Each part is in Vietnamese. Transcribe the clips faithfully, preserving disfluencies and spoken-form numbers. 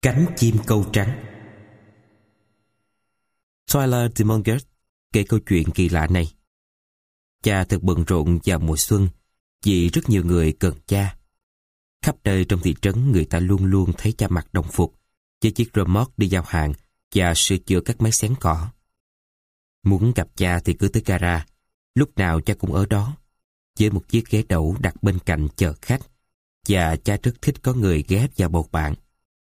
Cánh chim câu trắng. Tyler DeMongert kể câu chuyện kỳ lạ này. Cha thật bận rộn vào mùa xuân vì rất nhiều người cần cha. Khắp nơi trong thị trấn người ta luôn luôn thấy cha mặc đồng phục với chiếc rơ moóc đi giao hàng và sửa chữa các máy xén cỏ. Muốn gặp cha thì cứ tới gara, lúc nào cha cũng ở đó, với một chiếc ghế đẩu đặt bên cạnh chờ khách, và cha rất thích có người ghé vào bầu bạn.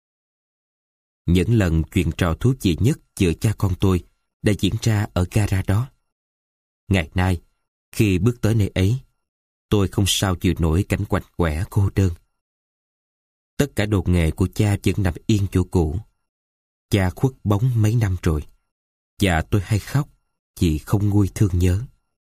Những lần chuyện trò thú vị nhất giữa cha con tôi đã diễn ra ở gara đó. Ngày nay, khi bước tới nơi ấy, tôi không sao chịu nổi cảnh quạnh quẻ cô đơn. Tất cả đồ nghề của cha vẫn nằm yên chỗ cũ. Cha khuất bóng mấy năm rồi, và tôi hay khóc vì không nguôi thương nhớ.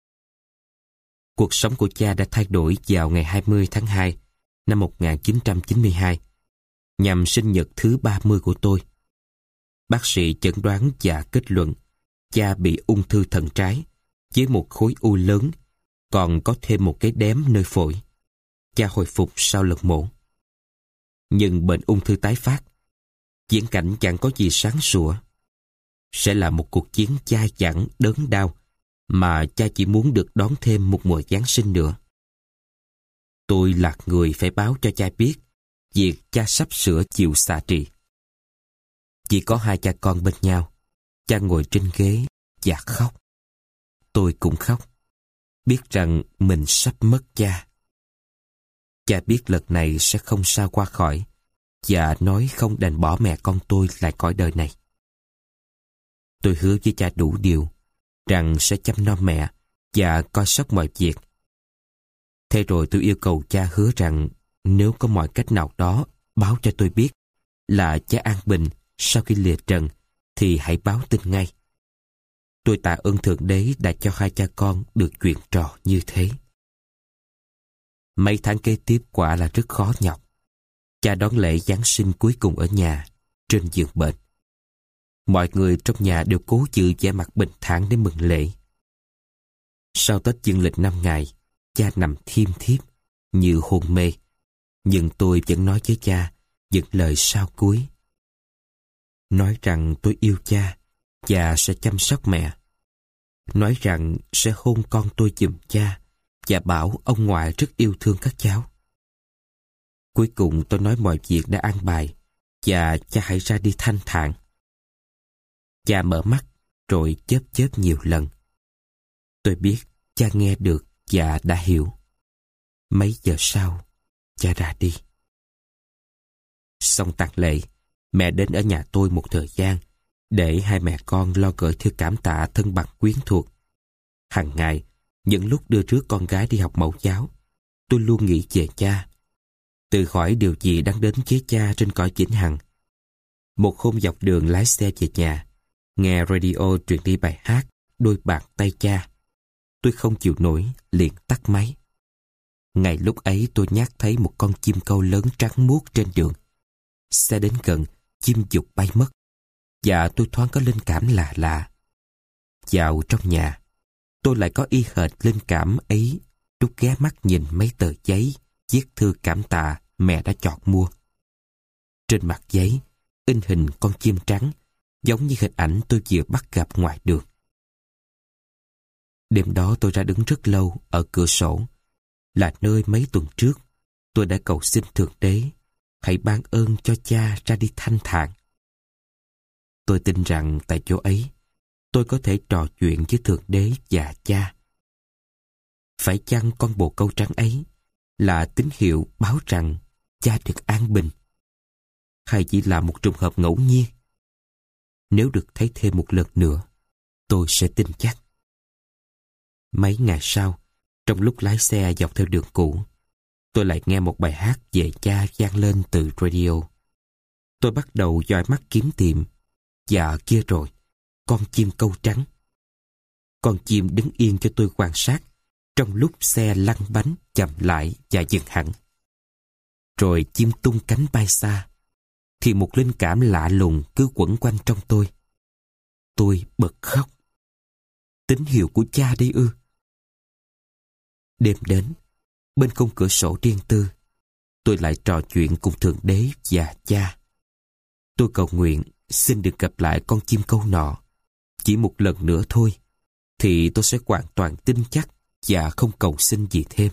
Cuộc sống của cha đã thay đổi vào ngày hai mươi tháng hai năm một nghìn chín trăm chín mươi hai, nhằm sinh nhật thứ ba mươi của tôi. Bác sĩ chẩn đoán và kết luận cha bị ung thư thận trái với một khối u lớn, còn có thêm một cái đếm nơi phổi. Cha hồi phục sau lần mổ. Nhưng bệnh ung thư tái phát. Viễn cảnh chẳng có gì sáng sủa. Sẽ là một cuộc chiến chai dẳng đớn đau mà cha chỉ muốn được đón thêm một mùa Giáng sinh nữa. Tôi là người phải báo cho cha biết việc cha sắp sửa chịu xạ trị. Chỉ có hai cha con bên nhau. Cha ngồi trên ghế và khóc. Tôi cũng khóc, biết rằng mình sắp mất cha. Cha biết lần này sẽ không sao qua khỏi, và nói không đành bỏ mẹ con tôi lại cõi đời này. Tôi hứa với cha đủ điều, rằng sẽ chăm nom mẹ và coi sóc mọi việc. Thế rồi tôi yêu cầu cha hứa rằng nếu có mọi cách nào đó báo cho tôi biết là cha an bình sau khi lìa trần, thì hãy báo tin ngay. Tôi tạ ơn Thượng Đế đã cho hai cha con được chuyện trò như thế. Mấy tháng kế tiếp quả là rất khó nhọc. Cha đón lễ Giáng sinh cuối cùng ở nhà, trên giường bệnh. Mọi người trong nhà đều cố giữ vẻ mặt bình thản để mừng lễ. Sau Tết dương lịch năm ngày, cha nằm thiêm thiếp, như hôn mê. Nhưng tôi vẫn nói với cha những lời sau cuối. Nói rằng tôi yêu cha và sẽ chăm sóc mẹ. Nói rằng sẽ hôn con tôi giùm cha và bảo ông ngoại rất yêu thương các cháu. Cuối cùng tôi nói mọi việc đã an bài và cha hãy ra đi thanh thản. Cha mở mắt rồi chớp chớp nhiều lần. Tôi biết cha nghe được và đã hiểu. Mấy giờ sau, cha ra đi. Xong tang lễ, mẹ đến ở nhà tôi một thời gian để hai mẹ con lo gửi thư cảm tạ thân bằng quyến thuộc. Hằng ngày, những lúc đưa rước con gái đi học mẫu giáo, tôi luôn nghĩ về cha, tự hỏi điều gì đang đến với cha trên cõi vĩnh hằng. Một hôm dọc đường lái xe về nhà, nghe radio truyền đi bài hát Đôi bàn tay cha. Tôi không chịu nổi, liền tắt máy. Ngay lúc ấy tôi nhát thấy một con chim câu lớn trắng muốt trên đường. Xe đến gần, chim giục bay mất, và tôi thoáng có linh cảm lạ lạ. Vào trong nhà, tôi lại có y hệt linh cảm ấy lúc ghé mắt nhìn mấy tờ giấy viết thư cảm tạ mẹ đã chọn mua. Trên mặt giấy in hình con chim trắng, giống như hình ảnh tôi vừa bắt gặp ngoài đường. Đêm đó tôi ra đứng rất lâu ở cửa sổ, là nơi mấy tuần trước tôi đã cầu xin Thượng Đế hãy ban ơn cho cha ra đi thanh thản. Tôi tin rằng tại chỗ ấy tôi có thể trò chuyện với Thượng Đế và cha. Phải chăng con bồ câu trắng ấy là tín hiệu báo rằng cha được an bình, hay chỉ là một trùng hợp ngẫu nhiên? Nếu được thấy thêm một lần nữa, tôi sẽ tin chắc. Mấy ngày sau, trong lúc lái xe dọc theo đường cũ, tôi lại nghe một bài hát về cha vang lên từ radio. Tôi bắt đầu dõi mắt kiếm tìm, và kia rồi, con chim câu trắng. Con chim đứng yên cho tôi quan sát trong lúc xe lăn bánh chậm lại và dừng hẳn. Rồi chim tung cánh bay xa, thì một linh cảm lạ lùng cứ quẩn quanh trong tôi. Tôi bật khóc. Tín hiệu của cha đây ư? Đêm đến, bên khung cửa sổ riêng tư, tôi lại trò chuyện cùng Thượng Đế và cha. Tôi cầu nguyện xin được gặp lại con chim câu nọ. Chỉ một lần nữa thôi, thì tôi sẽ hoàn toàn tin chắc và không cầu xin gì thêm.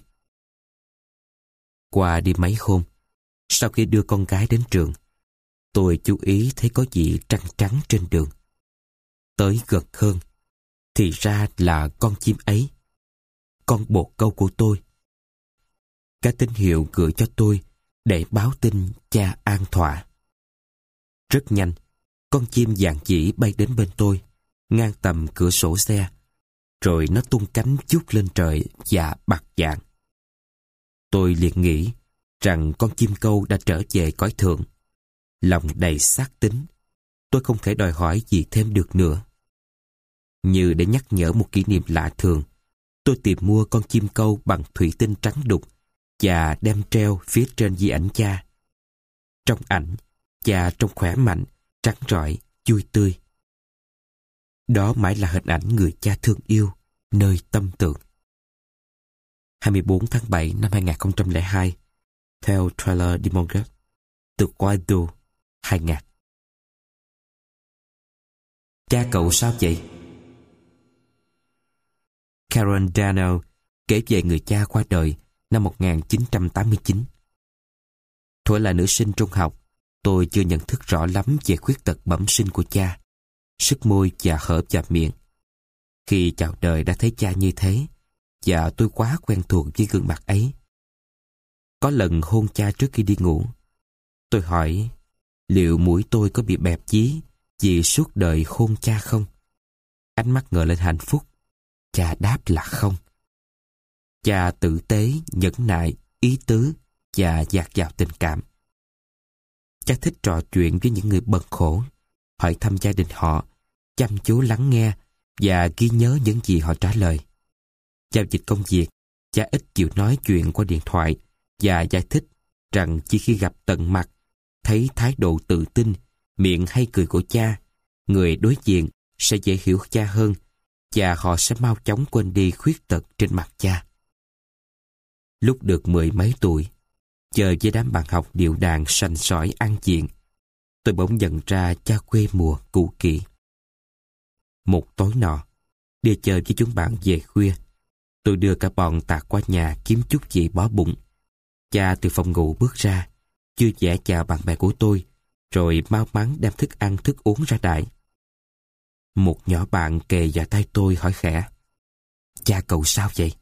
Qua đi mấy hôm, sau khi đưa con gái đến trường, tôi chú ý thấy có gì trăng trắng trên đường. Tới gần hơn, thì ra là con chim ấy, con bồ câu của tôi. Cái tín hiệu gửi cho tôi để báo tin cha an thỏa. Rất nhanh, con chim vàng dĩ bay đến bên tôi, ngang tầm cửa sổ xe, rồi nó tung cánh vút lên trời và bạc dạng. Tôi liền nghĩ rằng con chim câu đã trở về cõi thượng. Lòng đầy xác tín, tôi không thể đòi hỏi gì thêm được nữa. Như để nhắc nhở một kỷ niệm lạ thường, tôi tìm mua con chim câu bằng thủy tinh trắng đục và đem treo phía trên di ảnh cha. Trong ảnh, cha trông khỏe mạnh, trắng rọi, vui tươi. Đó mãi là hình ảnh người cha thương yêu, nơi tâm tượng. hai mươi bốn tháng bảy năm hai nghìn không trăm lẻ hai, theo Trailer de Montgret, từ Guaido, hai nghìn. Cha cậu sao vậy? Karen Dano kể về người cha qua đời năm một nghìn chín trăm tám mươi chín. Thuở là nữ sinh trung học, tôi chưa nhận thức rõ lắm về khuyết tật bẩm sinh của cha, sức môi và hở và miệng. Khi chào đời đã thấy cha như thế, và tôi quá quen thuộc với gương mặt ấy. Có lần hôn cha trước khi đi ngủ, tôi hỏi liệu mũi tôi có bị bẹp dí vì suốt đời hôn cha không? Ánh mắt ngời lên hạnh phúc. Cha đáp là không. Cha tử tế, nhẫn nại, ý tứ và dạt dào tình cảm. Cha thích trò chuyện với những người bần khổ, hỏi thăm gia đình họ, chăm chú lắng nghe và ghi nhớ những gì họ trả lời. Giao dịch công việc, cha ít chịu nói chuyện qua điện thoại và giải thích rằng chỉ khi gặp tận mặt, thấy thái độ tự tin, miệng hay cười của cha, người đối diện sẽ dễ hiểu cha hơn và họ sẽ mau chóng quên đi khuyết tật trên mặt cha. Lúc được mười mấy tuổi, chờ với đám bạn học điệu đàn sành sỏi ăn diện, tôi bỗng nhận ra cha quê mùa cũ kỹ. Một tối nọ, đi chơi với chúng bạn về khuya, tôi đưa cả bọn tạt qua nhà kiếm chút gì bó bụng. Cha từ phòng ngủ bước ra, vui vẻ chào bạn bè của tôi, rồi mau mắn đem thức ăn thức uống ra đãi. Một nhỏ bạn kề vào tay tôi hỏi khẽ: "Cha cậu sao vậy?"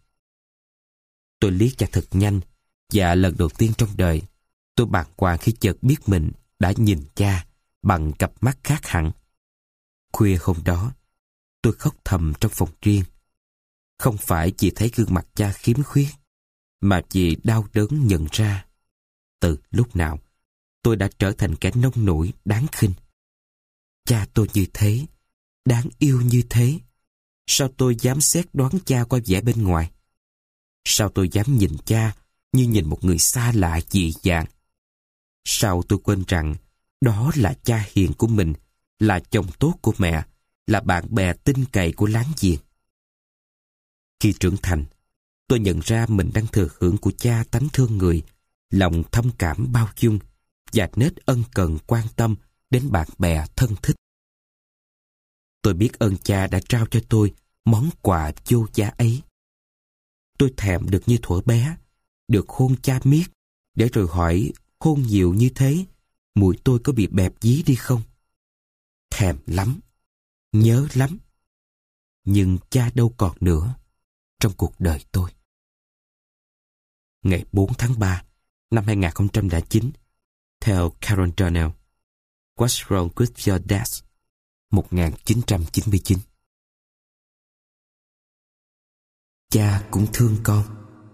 Tôi liếc cha thật nhanh, và lần đầu tiên trong đời, tôi bàng hoàng khi chợt biết mình đã nhìn cha bằng cặp mắt khác hẳn. Khuya hôm đó, tôi khóc thầm trong phòng riêng. Không phải chỉ thấy gương mặt cha khiếm khuyết, mà vì đau đớn nhận ra từ lúc nào tôi đã trở thành kẻ nông nổi đáng khinh. Cha tôi như thế, đáng yêu như thế, sao tôi dám xét đoán cha qua vẻ bên ngoài? Sao tôi dám nhìn cha như nhìn một người xa lạ dị dạng? Sao tôi quên rằng đó là cha hiền của mình, là chồng tốt của mẹ, là bạn bè tin cậy của láng giềng? Khi trưởng thành, tôi nhận ra mình đang thừa hưởng của cha tánh thương người, lòng thâm cảm bao dung và nết ân cần quan tâm đến bạn bè thân thích. Tôi biết ơn cha đã trao cho tôi món quà vô giá ấy. Tôi thèm được như thuở bé, được hôn cha miết, để rồi hỏi hôn nhiều như thế, mũi tôi có bị bẹp dí đi không? Thèm lắm, nhớ lắm. Nhưng cha đâu còn nữa trong cuộc đời tôi. Ngày bốn tháng ba năm hai nghìn không trăm lẻ chín, theo Karen Donnell, What's Wrong with Your Dad, một nghìn chín trăm chín mươi chín. Cha cũng thương con.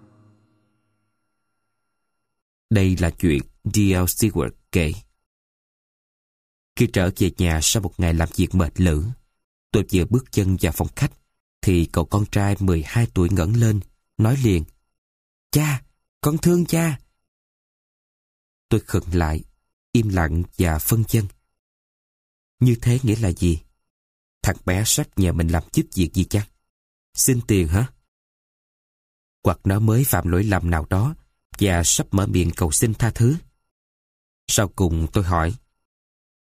Đây là chuyện D L Stewart kể. Khi trở về nhà sau một ngày làm việc mệt lử, tôi vừa bước chân vào phòng khách thì cậu con trai mười hai tuổi ngẩng lên, nói liền: "Cha, con thương cha." Tôi khựng lại, im lặng và phân vân. Như thế nghĩa là gì? Thằng bé sách nhờ mình làm giúp việc gì chăng? Xin tiền hả? Hoặc nó mới phạm lỗi lầm nào đó và sắp mở miệng cầu xin tha thứ? Sau cùng tôi hỏi: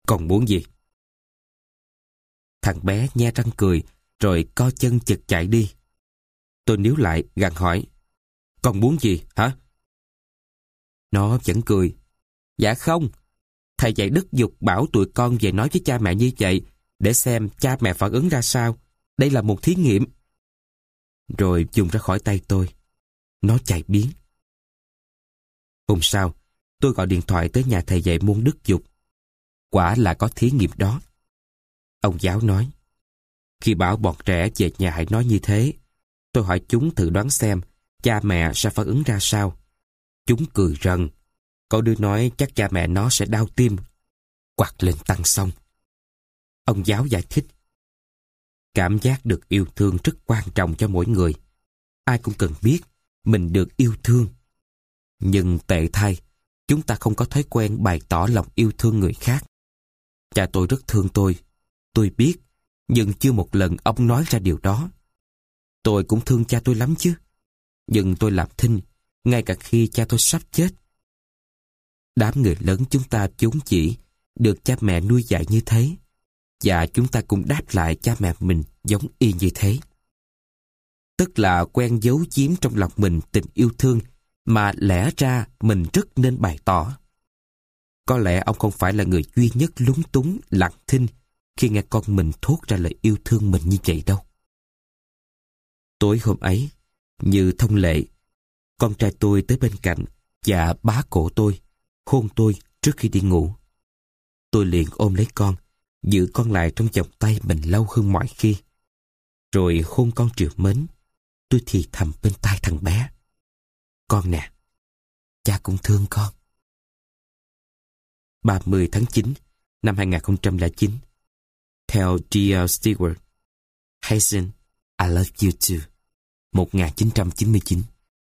Còn muốn gì? Thằng bé nhe răng cười, rồi co chân chực chạy đi. Tôi níu lại, gằn hỏi. Con muốn gì, hả? Nó vẫn cười. Dạ không. Thầy dạy đức dục bảo tụi con về nói với cha mẹ như vậy, để xem cha mẹ phản ứng ra sao. Đây là một thí nghiệm. Rồi dùng ra khỏi tay tôi. Nó chạy biến. Hôm sau, tôi gọi điện thoại tới nhà thầy dạy môn đức dục. Quả là có thí nghiệm đó. Ông giáo nói, khi bảo bọn trẻ về nhà hãy nói như thế. Tôi hỏi chúng thử đoán xem cha mẹ sẽ phản ứng ra sao. Chúng cười rần. Có đứa nói chắc cha mẹ nó sẽ đau tim, quạt lên tăng xong. Ông giáo giải thích, cảm giác được yêu thương rất quan trọng cho mỗi người. Ai cũng cần biết mình được yêu thương. Nhưng tệ thay, chúng ta không có thói quen bày tỏ lòng yêu thương người khác. Cha tôi rất thương tôi. Tôi biết, nhưng chưa một lần ông nói ra điều đó. Tôi cũng thương cha tôi lắm chứ. Nhưng tôi làm thinh, ngay cả khi cha tôi sắp chết. Đám người lớn chúng ta vốn chỉ được cha mẹ nuôi dạy như thế, và chúng ta cũng đáp lại cha mẹ mình giống y như thế. Tức là quen giấu giếm trong lòng mình tình yêu thương mà lẽ ra mình rất nên bày tỏ. Có lẽ ông không phải là người duy nhất lúng túng, lặng thinh khi nghe con mình thốt ra lời yêu thương mình như vậy đâu. Tối hôm ấy, như thông lệ, con trai tôi tới bên cạnh và bá cổ tôi, hôn tôi trước khi đi ngủ. Tôi liền ôm lấy con, giữ con lại trong vòng tay mình lâu hơn mọi khi. Rồi hôn con trìu mến, tôi thì thầm bên tai thằng bé. Con nè, cha cũng thương con. ba mươi tháng chín năm hai nghìn không trăm lẻ chín. Theo G L Stewart. Hazen, I love you too. một nghìn chín trăm chín mươi chín.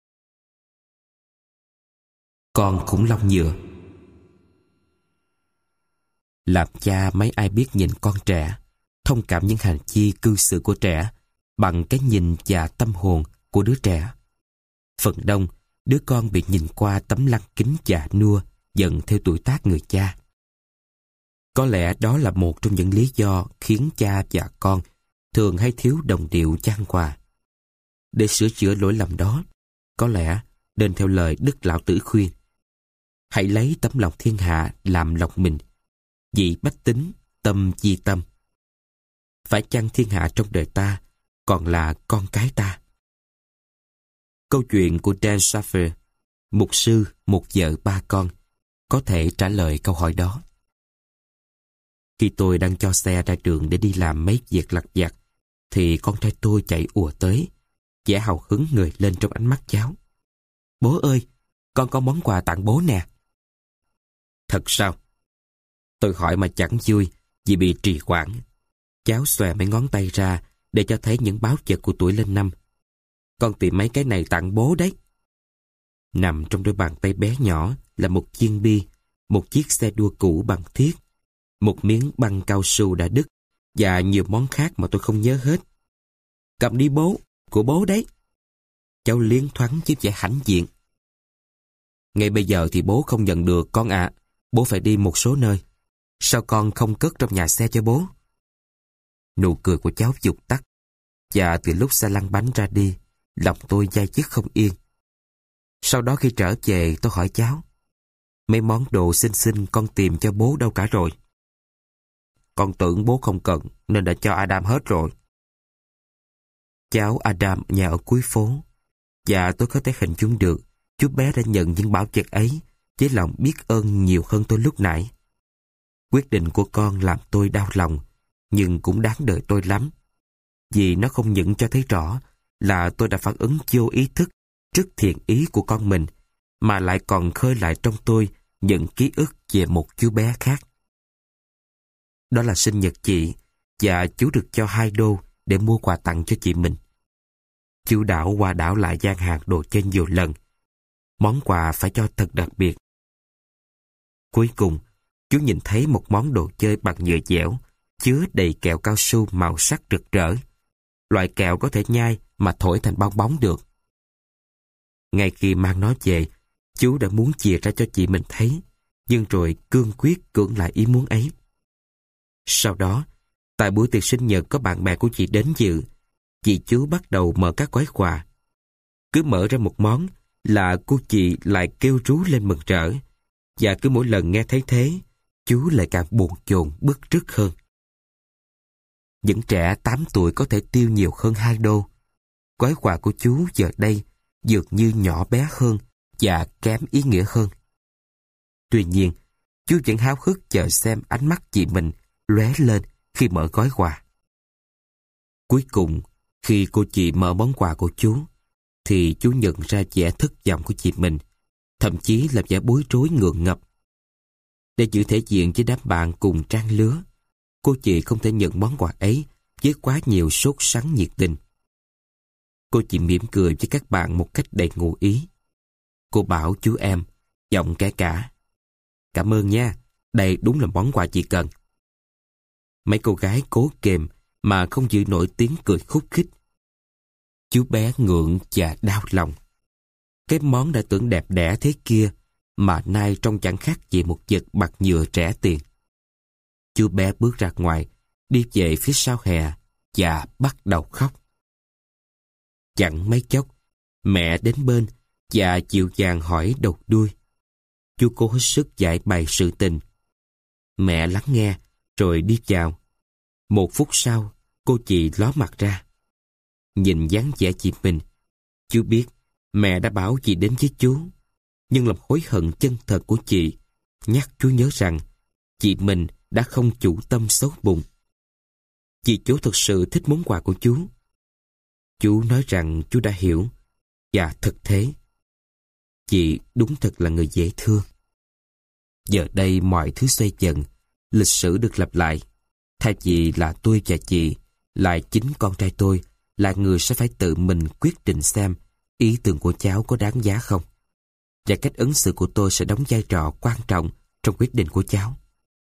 Con khủng long nhựa. Làm cha mấy ai biết nhìn con trẻ, thông cảm những hành vi cư xử của trẻ bằng cái nhìn và tâm hồn của đứa trẻ. Phần đông, đứa con bị nhìn qua tấm lăng kính già nua dần theo tuổi tác người cha. Có lẽ đó là một trong những lý do khiến cha và con thường hay thiếu đồng điệu chan hòa. Để sửa chữa lỗi lầm đó, có lẽ nên theo lời Đức Lão Tử khuyên: hãy lấy tấm lòng thiên hạ làm lòng mình, vì bách tính tâm chi tâm. Phải chăng thiên hạ trong đời ta còn là con cái ta? Câu chuyện của Dan Schaffer, mục sư, một vợ ba con, có thể trả lời câu hỏi đó. Khi tôi đang cho xe ra đường để đi làm mấy việc lặt vặt, thì con trai tôi chạy ùa tới, vẻ hào hứng ngời lên trong ánh mắt cháu. Bố ơi, con có món quà tặng bố nè. Thật sao? Tôi hỏi mà chẳng vui vì bị trì hoãn. Cháu xòe mấy ngón tay ra để cho thấy những báo vật của tuổi lên năm. Con tìm mấy cái này tặng bố đấy. Nằm trong đôi bàn tay bé nhỏ là một chiên bi, một chiếc xe đua cũ bằng thiết, một miếng băng cao su đã đứt và nhiều món khác mà tôi không nhớ hết. Cầm đi bố, của bố đấy. Cháu liến thoáng với vẻ hãnh diện. Ngay bây giờ thì bố không nhận được con ạ. À. Bố phải đi một số nơi. Sao con không cất trong nhà xe cho bố? Nụ cười của cháu vụt tắt. Và từ lúc xe lăn bánh ra đi, lòng tôi dai dứt không yên. Sau đó khi trở về, tôi hỏi cháu: mấy món đồ xinh xinh con tìm cho bố đâu cả rồi? Con tưởng bố không cần nên đã cho Adam hết rồi. Cháu Adam nhà ở cuối phố, và tôi có thể hình dung được chú bé đã nhận những bảo vật ấy với lòng biết ơn nhiều hơn tôi lúc nãy. Quyết định của con làm tôi đau lòng, nhưng cũng đáng đợi tôi lắm, vì nó không những cho thấy rõ là tôi đã phản ứng vô ý thức trước thiện ý của con mình, mà lại còn khơi lại trong tôi những ký ức về một chú bé khác. Đó là sinh nhật chị, và chú được cho hai đô để mua quà tặng cho chị mình. Chú đảo qua đảo lại gian hàng đồ chơi nhiều lần. Món quà phải cho thật đặc biệt. Cuối cùng, chú nhìn thấy một món đồ chơi bằng nhựa dẻo, chứa đầy kẹo cao su màu sắc rực rỡ. Loại kẹo có thể nhai mà thổi thành bong bóng được. Ngay khi mang nó về, chú đã muốn chìa ra cho chị mình thấy, nhưng rồi cương quyết cưỡng lại ý muốn ấy. Sau đó, tại buổi tiệc sinh nhật có bạn bè của chị đến dự, chị chú bắt đầu mở các gói quà. Cứ mở ra một món là cô chị lại kêu rú lên mừng rỡ, và cứ mỗi lần nghe thấy thế, chú lại càng bồn chồn bứt rứt hơn. Những trẻ tám tuổi có thể tiêu nhiều hơn hai đô. Gói quà của chú giờ đây dường như nhỏ bé hơn và kém ý nghĩa hơn. Tuy nhiên, chú vẫn háo hức chờ xem ánh mắt chị mình lóe lên khi mở gói quà. Cuối cùng, khi cô chị mở món quà của chú, thì chú nhận ra vẻ thất vọng của chị mình, thậm chí là vẻ bối rối ngượng ngập. Để giữ thể diện với đám bạn cùng trang lứa, cô chị không thể nhận món quà ấy với quá nhiều sốt sắng nhiệt tình. Cô chị mỉm cười với các bạn một cách đầy ngụ ý. Cô bảo chú em, giọng kẻ cả: "Cảm ơn nha, đây đúng là món quà chị cần." Mấy cô gái cố kềm mà không giữ nổi tiếng cười khúc khích. Chú bé ngượng và đau lòng. Cái món đã tưởng đẹp đẽ thế kia mà nay trông chẳng khác gì một vật bạc nhựa rẻ tiền. Chú bé bước ra ngoài, đi về phía sau hè và bắt đầu khóc. Chẳng mấy chốc, mẹ đến bên và dịu dàng hỏi đầu đuôi. Chú cố hết sức giải bày sự tình. Mẹ lắng nghe rồi đi vào. Một phút sau, cô chị ló mặt ra. Nhìn dáng vẻ chị mình, chú biết mẹ đã bảo chị đến với chú, nhưng lòng hối hận chân thật của chị nhắc chú nhớ rằng chị mình đã không chủ tâm xấu bụng. Chị chú thực sự thích món quà của chú. Chú nói rằng chú đã hiểu, và thực thế, chị đúng thật là người dễ thương. Giờ đây mọi thứ xoay dần, lịch sử được lặp lại. Thay vì là tôi và chị, lại chính con trai tôi là người sẽ phải tự mình quyết định xem ý tưởng của cháu có đáng giá không. Và cách ứng xử của tôi sẽ đóng vai trò quan trọng trong quyết định của cháu.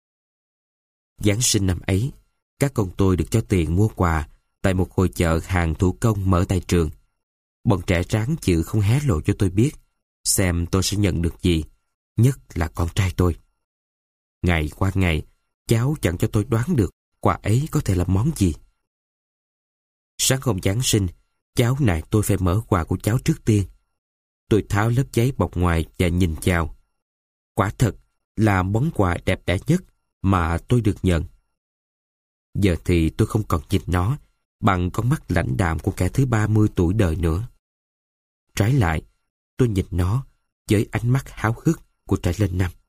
Giáng sinh năm ấy, các con tôi được cho tiền mua quà tại một hội chợ hàng thủ công mở tại trường. Bọn trẻ ráng chịu không hé lộ cho tôi biết xem tôi sẽ nhận được gì, nhất là con trai tôi. Ngày qua ngày, cháu chẳng cho tôi đoán được quà ấy có thể là món gì. Sáng hôm Giáng sinh, cháu nài tôi phải mở quà của cháu trước tiên. Tôi tháo lớp giấy bọc ngoài và nhìn vào. Quả thật là món quà đẹp đẽ nhất mà tôi được nhận. Giờ thì tôi không còn nhìn nó bằng con mắt lãnh đạm của kẻ thứ ba mươi tuổi đời nữa. Trái lại, tôi nhìn nó với ánh mắt háo hức của trẻ lên năm.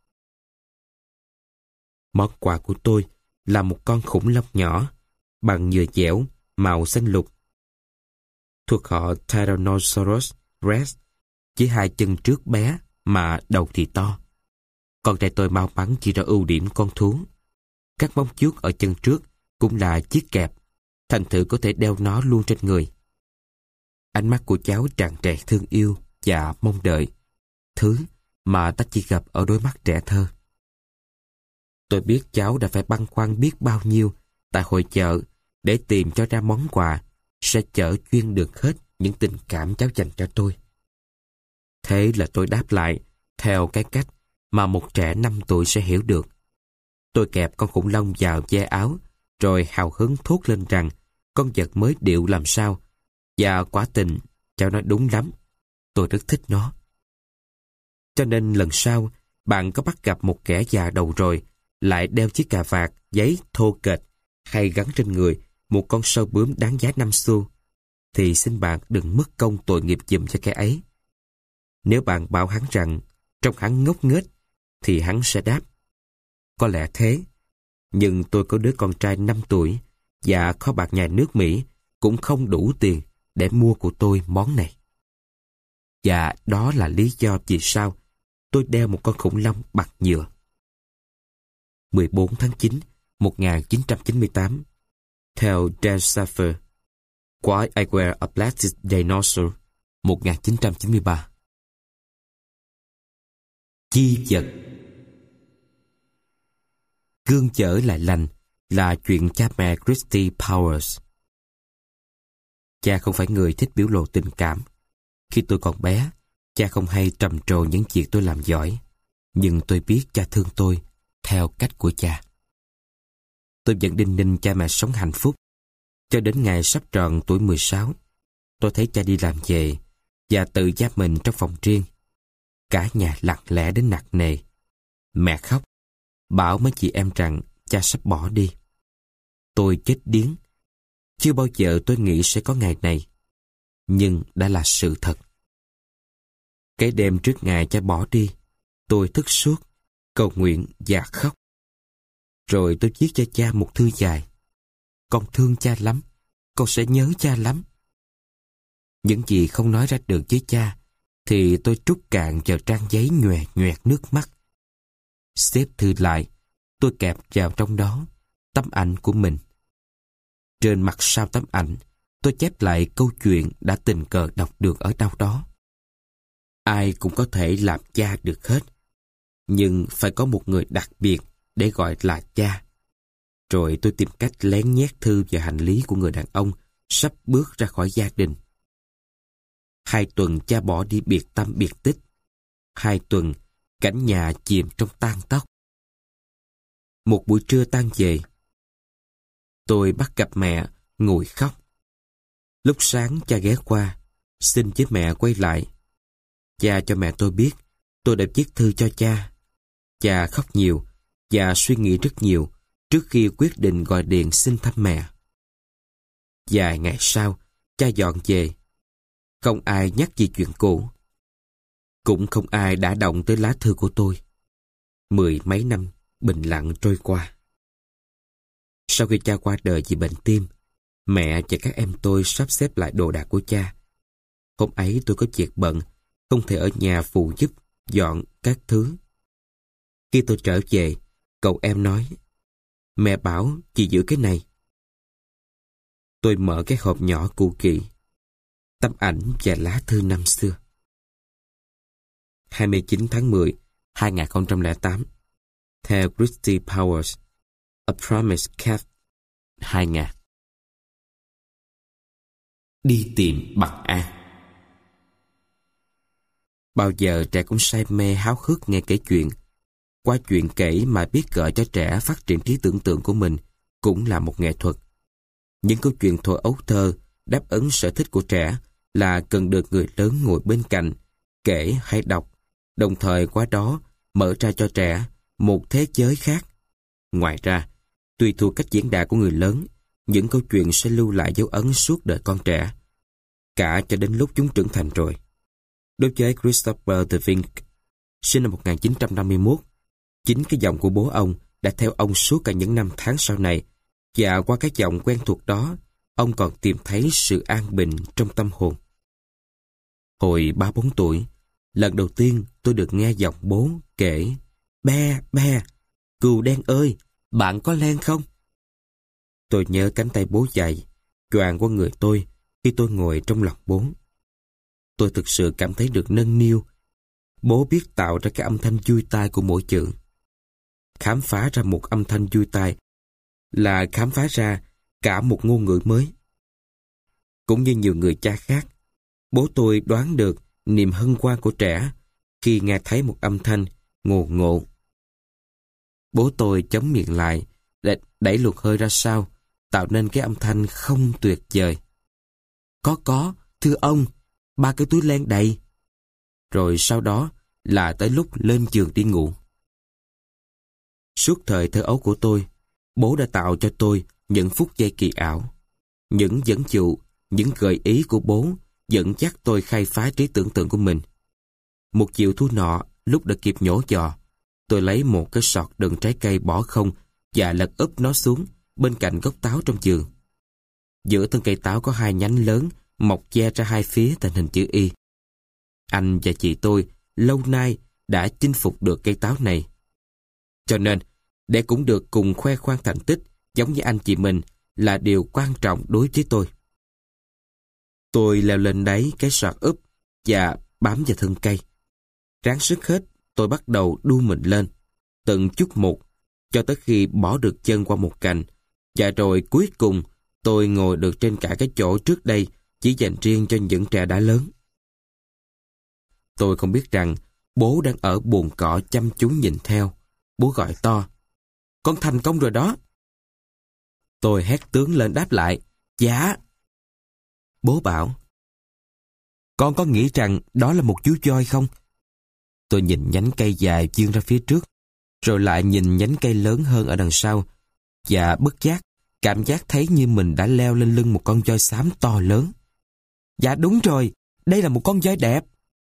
Món quà của tôi là một con khủng long nhỏ bằng nhựa dẻo màu xanh lục, thuộc họ Tyrannosaurus Rex, với hai chân trước bé mà đầu thì to. Con trai tôi mau mắn chỉ ra ưu điểm con thú. Các móng vuốt ở chân trước cũng là chiếc kẹp, thành thử có thể đeo nó luôn trên người. Ánh mắt của cháu tràn trề thương yêu và mong đợi, thứ mà ta chỉ gặp ở đôi mắt trẻ thơ. Tôi biết cháu đã phải băn khoăn biết bao nhiêu tại hội chợ để tìm cho ra món quà sẽ chở chuyên được hết những tình cảm cháu dành cho tôi. Thế là tôi đáp lại theo cái cách mà một trẻ năm tuổi sẽ hiểu được. Tôi kẹp con khủng long vào ve áo, rồi hào hứng thốt lên rằng con vật mới điệu làm sao, và quả tình, cháu nói đúng lắm, tôi rất thích nó. Cho nên lần sau, bạn có bắt gặp một kẻ già đầu rồi, lại đeo chiếc cà vạt, giấy thô kệch, hay gắn trên người một con sâu bướm đáng giá năm xu, thì xin bạn đừng mất công tội nghiệp giùm cho kẻ ấy. Nếu bạn bảo hắn rằng trông hắn ngốc nghếch, thì hắn sẽ đáp: có lẽ thế, nhưng tôi có đứa con trai năm tuổi và kho bạc nhà nước Mỹ cũng không đủ tiền để mua của tôi món này. Và đó là lý do vì sao tôi đeo một con khủng long bằng nhựa. mười bốn tháng chín, một nghìn chín trăm chín mươi tám. Theo Dan Saffer, Why I Wear a Plastic Dinosaur, một nghìn chín trăm chín mươi ba. Chi vật. Gương chở lại lành là chuyện cha mẹ Christy Powers. Cha không phải người thích biểu lộ tình cảm. Khi tôi còn bé, cha không hay trầm trồ những việc tôi làm giỏi, nhưng tôi biết cha thương tôi theo cách của cha. tôi vẫn đinh ninh cha mẹ sống hạnh phúc. Cho đến ngày sắp tròn tuổi mười sáu, tôi thấy cha đi làm về và tự giáp mình trong phòng riêng. Cả nhà lặng lẽ đến nặng nề. Mẹ khóc, bảo mấy chị em rằng cha sắp bỏ đi. Tôi chết điếng. Chưa bao giờ tôi nghĩ sẽ có ngày này. Nhưng đã là sự thật. Cái đêm trước ngày cha bỏ đi, tôi thức suốt, cầu nguyện và khóc. Rồi tôi viết cho cha một thư dài. Con thương cha lắm, con sẽ nhớ cha lắm. Những gì không nói ra được với cha, thì tôi trút cạn vào trang giấy nhòe nhoẹt nước mắt. Xếp thư lại, tôi kẹp vào trong đó tấm ảnh của mình. Trên mặt sau tấm ảnh, tôi chép lại câu chuyện đã tình cờ đọc được ở đâu đó. Ai cũng có thể làm cha được hết, nhưng phải có một người đặc biệt để gọi là cha. Rồi tôi tìm cách lén nhét thư vào hành lý của người đàn ông sắp bước ra khỏi gia đình. Hai tuần cha bỏ đi biệt tâm biệt tích. Hai tuần cảnh nhà chìm trong tang tóc. Một buổi trưa tan về, tôi bắt gặp mẹ ngồi khóc. Lúc sáng cha ghé qua, xin với mẹ quay lại. Cha cho mẹ tôi biết tôi đã viết thư cho cha. Cha khóc nhiều và suy nghĩ rất nhiều trước khi quyết định gọi điện xin thăm mẹ. Vài ngày sau, cha dọn về. Không ai nhắc gì chuyện cũ. Cũng không ai đã động tới lá thư của tôi. Mười mấy năm bình lặng trôi qua. Sau khi cha qua đời vì bệnh tim, mẹ và các em tôi sắp xếp lại đồ đạc của cha. Hôm ấy tôi có việc bận, không thể ở nhà phụ giúp dọn các thứ. Khi tôi trở về, cậu em nói, mẹ bảo chị giữ cái này. Tôi mở cái hộp nhỏ cũ kỹ, tấm ảnh và lá thư năm xưa. hai mươi chín tháng mười, hai nghìn không trăm lẻ tám. Theo Christy Powers, A Promise Kept, hai nghìn. Đi tìm bằng an. Bao giờ trẻ cũng say mê háo hức nghe kể chuyện. Qua chuyện kể mà biết gợi cho trẻ phát triển trí tưởng tượng của mình cũng là một nghệ thuật. Những câu chuyện thuở ấu thơ đáp ứng sở thích của trẻ là cần được người lớn ngồi bên cạnh, kể hay đọc, đồng thời qua đó mở ra cho trẻ một thế giới khác. Ngoài ra, tùy thuộc cách diễn đạt của người lớn, những câu chuyện sẽ lưu lại dấu ấn suốt đời con trẻ, cả cho đến lúc chúng trưởng thành rồi. Đối với Christopher De Vink, sinh năm một nghìn chín trăm năm mươi mốt, chính cái giọng của bố ông đã theo ông suốt cả những năm tháng sau này, và qua cái giọng quen thuộc đó, ông còn tìm thấy sự an bình trong tâm hồn. Hồi ba bốn tuổi, lần đầu tiên tôi được nghe giọng bố kể, Be, be, cừu đen ơi, bạn có len không? Tôi nhớ cánh tay bố dài, choàng qua người tôi khi tôi ngồi trong lòng bố. Tôi thực sự cảm thấy được nâng niu. Bố biết tạo ra cái âm thanh vui tai của mỗi chữ. Khám phá ra một âm thanh vui tai là khám phá ra cả một ngôn ngữ mới. Cũng như nhiều người cha khác, bố tôi đoán được niềm hân hoan của trẻ khi nghe thấy một âm thanh ngồ ngộ. Bố tôi chống miệng lại để đẩy luồng hơi ra sau, tạo nên cái âm thanh không tuyệt vời. Có có, thưa ông, ba cái túi len đầy. Rồi sau đó là tới lúc lên giường đi ngủ. Suốt thời thơ ấu của tôi, bố đã tạo cho tôi những phút giây kỳ ảo. Những dẫn dụ, những gợi ý của bố dẫn dắt tôi khai phá trí tưởng tượng của mình. Một chiều thu nọ, lúc đã kịp nhổ giò, tôi lấy một cái sọt đựng trái cây bỏ không và lật úp nó xuống bên cạnh gốc táo trong giường. Giữa thân cây táo có hai nhánh lớn mọc che ra hai phía thành hình chữ Y. Anh và chị tôi lâu nay đã chinh phục được cây táo này. Cho nên, để cũng được cùng khoe khoang thành tích giống như anh chị mình là điều quan trọng đối với tôi. Tôi leo lên đáy cái sọt úp và bám vào thân cây. Ráng sức hết, tôi bắt đầu đu mình lên, từng chút một, cho tới khi bỏ được chân qua một cành, và rồi cuối cùng tôi ngồi được trên cả cái chỗ trước đây chỉ dành riêng cho những trẻ đã lớn. Tôi không biết rằng bố đang ở buồng cỏ chăm chú nhìn theo. Bố gọi to, con thành công rồi đó. Tôi hét tướng lên đáp lại, dạ. Bố bảo, con có nghĩ rằng đó là một chú voi không? Tôi nhìn nhánh cây dài vươn ra phía trước, rồi lại nhìn nhánh cây lớn hơn ở đằng sau, và bất giác, cảm giác thấy như mình đã leo lên lưng một con voi xám to lớn. Dạ đúng rồi, đây là một con voi đẹp.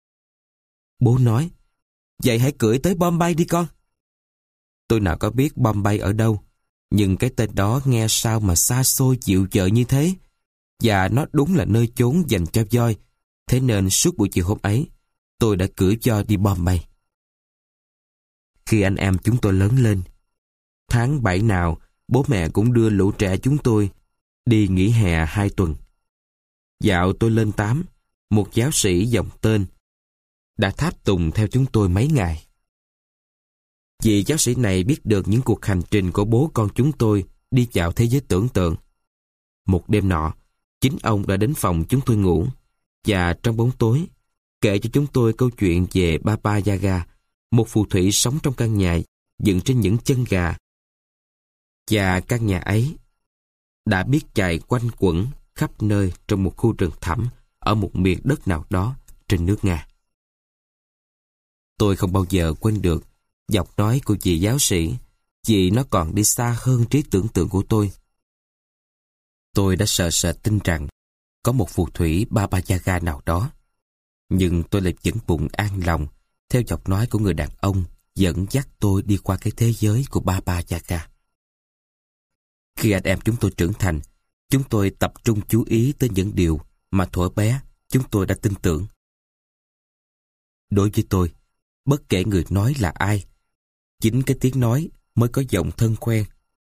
Bố nói, vậy hãy cưỡi tới Bombay đi con. Tôi nào có biết Bombay ở đâu, nhưng cái tên đó nghe sao mà xa xôi dịu dợ như thế, và nó đúng là nơi chốn dành cho voi, thế nên suốt buổi chiều hôm ấy, tôi đã cưỡi voi đi Bombay. Khi anh em chúng tôi lớn lên, tháng bảy nào, bố mẹ cũng đưa lũ trẻ chúng tôi đi nghỉ hè hai tuần. Dạo tôi lên tám, một giáo sĩ dòng tên đã tháp tùng theo chúng tôi mấy ngày. Vị giáo sĩ này biết được những cuộc hành trình của bố con chúng tôi đi dạo thế giới tưởng tượng. Một đêm nọ, chính ông đã đến phòng chúng tôi ngủ, và trong bóng tối, kể cho chúng tôi câu chuyện về Baba Yaga, một phù thủy sống trong căn nhà dựng trên những chân gà. Và căn nhà ấy đã biết chạy quanh quẩn khắp nơi trong một khu rừng thẳm ở một miền đất nào đó trên nước Nga. Tôi không bao giờ quên được giọng nói của vị giáo sĩ, vì nó còn đi xa hơn trí tưởng tượng của tôi. Tôi đã sợ sệt tin rằng có một phù thủy Baba Yaga nào đó, nhưng tôi lại vẫn bụng an lòng theo giọng nói của người đàn ông dẫn dắt tôi đi qua cái thế giới của Baba Yaga. Khi anh em chúng tôi trưởng thành, chúng tôi tập trung chú ý tới những điều mà thuở bé chúng tôi đã tin tưởng. Đối với tôi, bất kể người nói là ai, chính cái tiếng nói mới có giọng thân quen.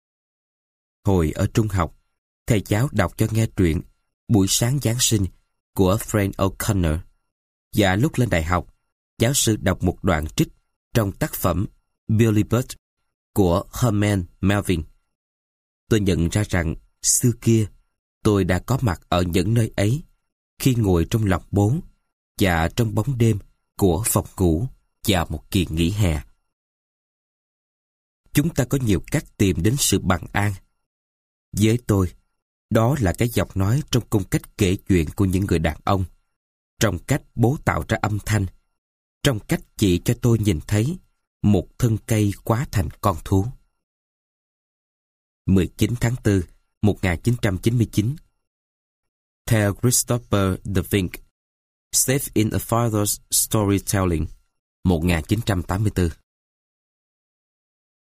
Hồi ở trung học, thầy giáo đọc cho nghe truyện Buổi sáng Giáng sinh của Frank O'Connor, và lúc lên đại học, giáo sư đọc một đoạn trích trong tác phẩm Billy Budd của Herman Melville. Tôi nhận ra rằng xưa kia tôi đã có mặt ở những nơi ấy khi ngồi trong lòng bố và trong bóng đêm của phòng ngủ vào một kỳ nghỉ hè. Chúng ta có nhiều cách tìm đến sự bằng an. Với tôi, đó là cái giọng nói trong cung cách kể chuyện của những người đàn ông, trong cách bố tạo ra âm thanh, trong cách chỉ cho tôi nhìn thấy một thân cây quá thành con thú. mười chín tháng tư, một nghìn chín trăm chín mươi chín. Theo Christopher De Vink, Safe in a Father's Storytelling, một nghìn chín trăm tám mươi tư.